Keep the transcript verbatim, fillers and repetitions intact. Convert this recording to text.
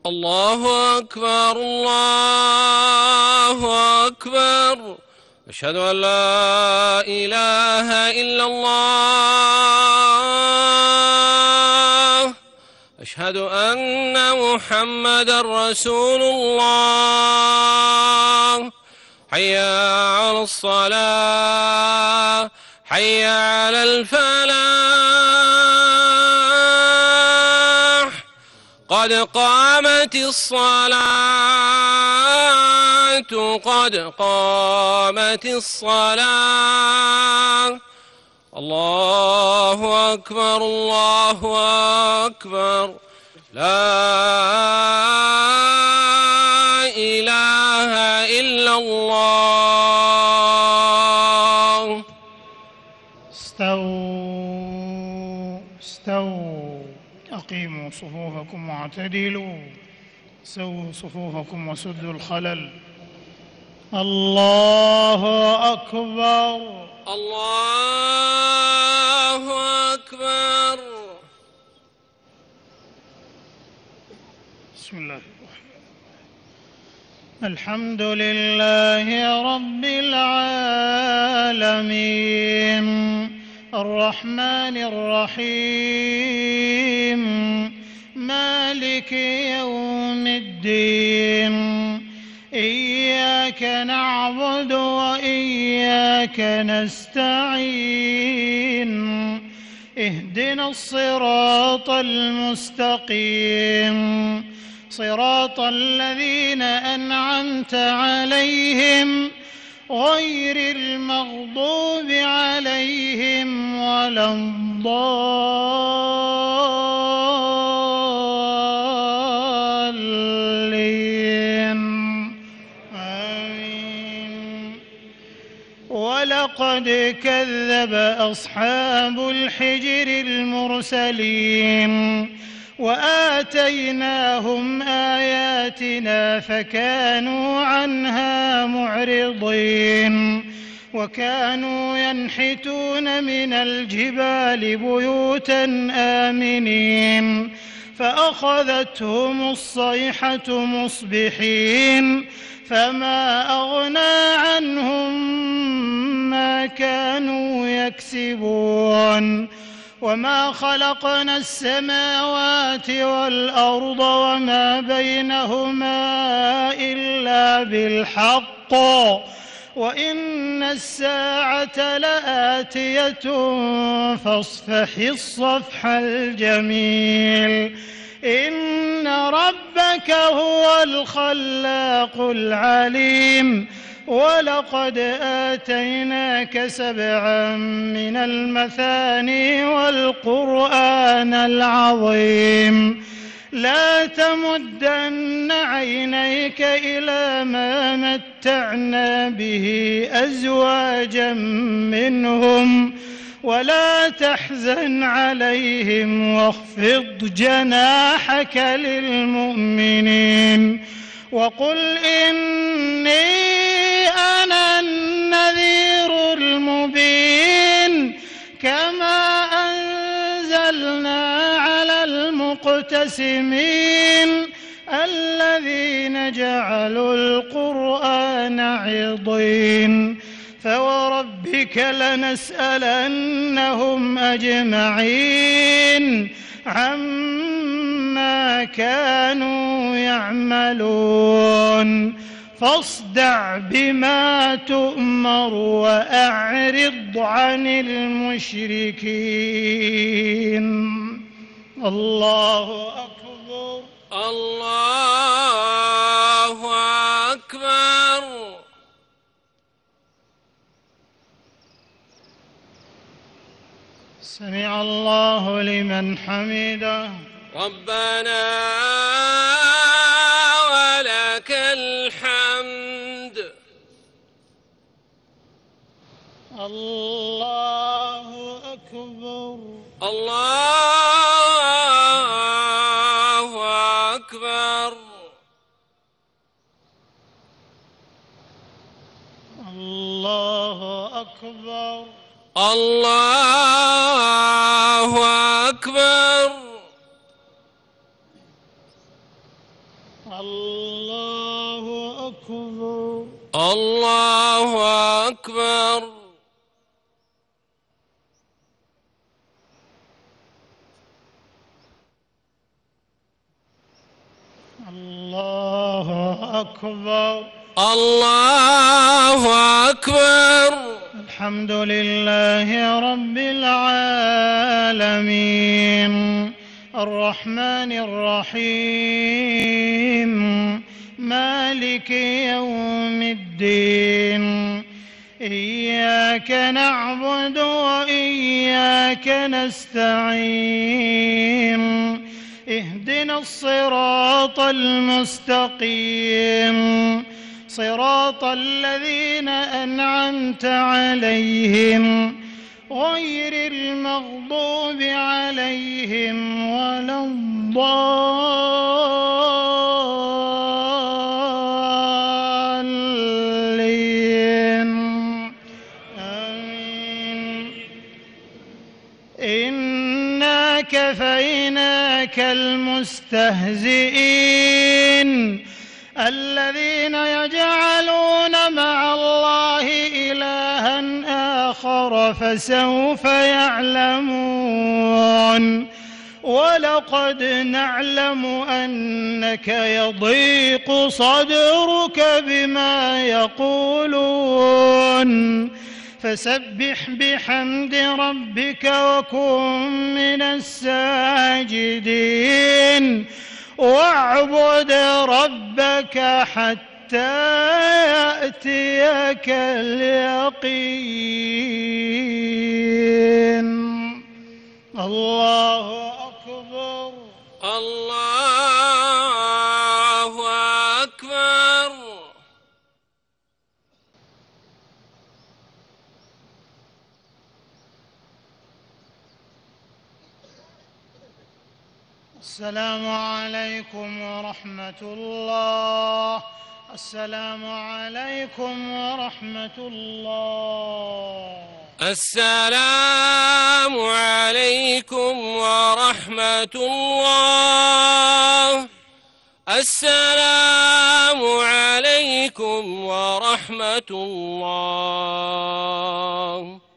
الله أكبر الله أكبر. أشهد أن لا إله إلا الله. أشهد أن محمدا رسول الله. حي على الصلاة حي على الفلاح. قد قامت الصلاة قد قامت الصلاة. الله أكبر الله أكبر. لا إله إلا الله. استووا استووا أقيموا صفوفكم واعتدلوا. سووا صفوفكم وسدوا الخلل. الله أكبر الله أكبر. بسم الله الرحمن الرحيم. الحمد لله رب العالمين الرحمن الرحيم مالك يوم الدين. إياك نعبد وإياك نستعين. اهدنا الصراط المستقيم صراط الذين أنعمت عليهم غير المغضوب عليهم ولا الضالين. آمين. ولقد كذب أصحاب الحجر المرسلين وآتيناهم آياتنا فكانوا عنها معرضين. وكانوا ينحتون من الجبال بيوتا آمنين فأخذتهم الصيحة مصبحين فما أغنى عنهم ما كانوا يكسبون. وما خلقنا السماوات والأرض وما بينهما إلا بالحق وإن الساعة لآتية فاصفح الصفح الجميل. إن ربك هو الخلاق العليم. ولقد آتيناك سبعا من المثاني والقرآن العظيم. لا تمدن عينيك إلى ما متعنا به أزواجا منهم ولا تحزن عليهم واخفض جناحك للمؤمنين. وقل إني أنا النذير المبين كما أنزلنا على المقتسمين الذين جعلوا القرآن عضين. فوربك لنسألنهم أجمعين عما كانوا يعملون. فاصدع بما تؤمر وأعرض عن المشركين. الله أكبر الله أكبر. سمع الله لمن حمده. ربنا ولك الحمد. الله أكبر الله أكبر. الله أكبر الله أكبر. الله أكبر. الله أكبر. الله أكبر. الحمد لله رب العالمين الرحمن الرحيم مالك يوم الدين إياك نعبد وإياك نستعين اهدنا الصراط المستقيم صراط الذين أنعمت عليهم غير المغضوب عليهم ولا الضالين آمين. إنا كفيناك المستهزئين الذين يجعلون مع الله إلها آخر فسوف يعلمون ولقد نعلم أنك يضيق صدرك بما يقولون فسبح بحمد ربك وكن من الساجدين واعبد ربك حتى يأتيك اليقين. الله أكبر. الله أكبر. السلام عليكم ورحمة الله. السلام عليكم ورحمة الله. السلام عليكم ورحمة الله. السلام عليكم ورحمة الله.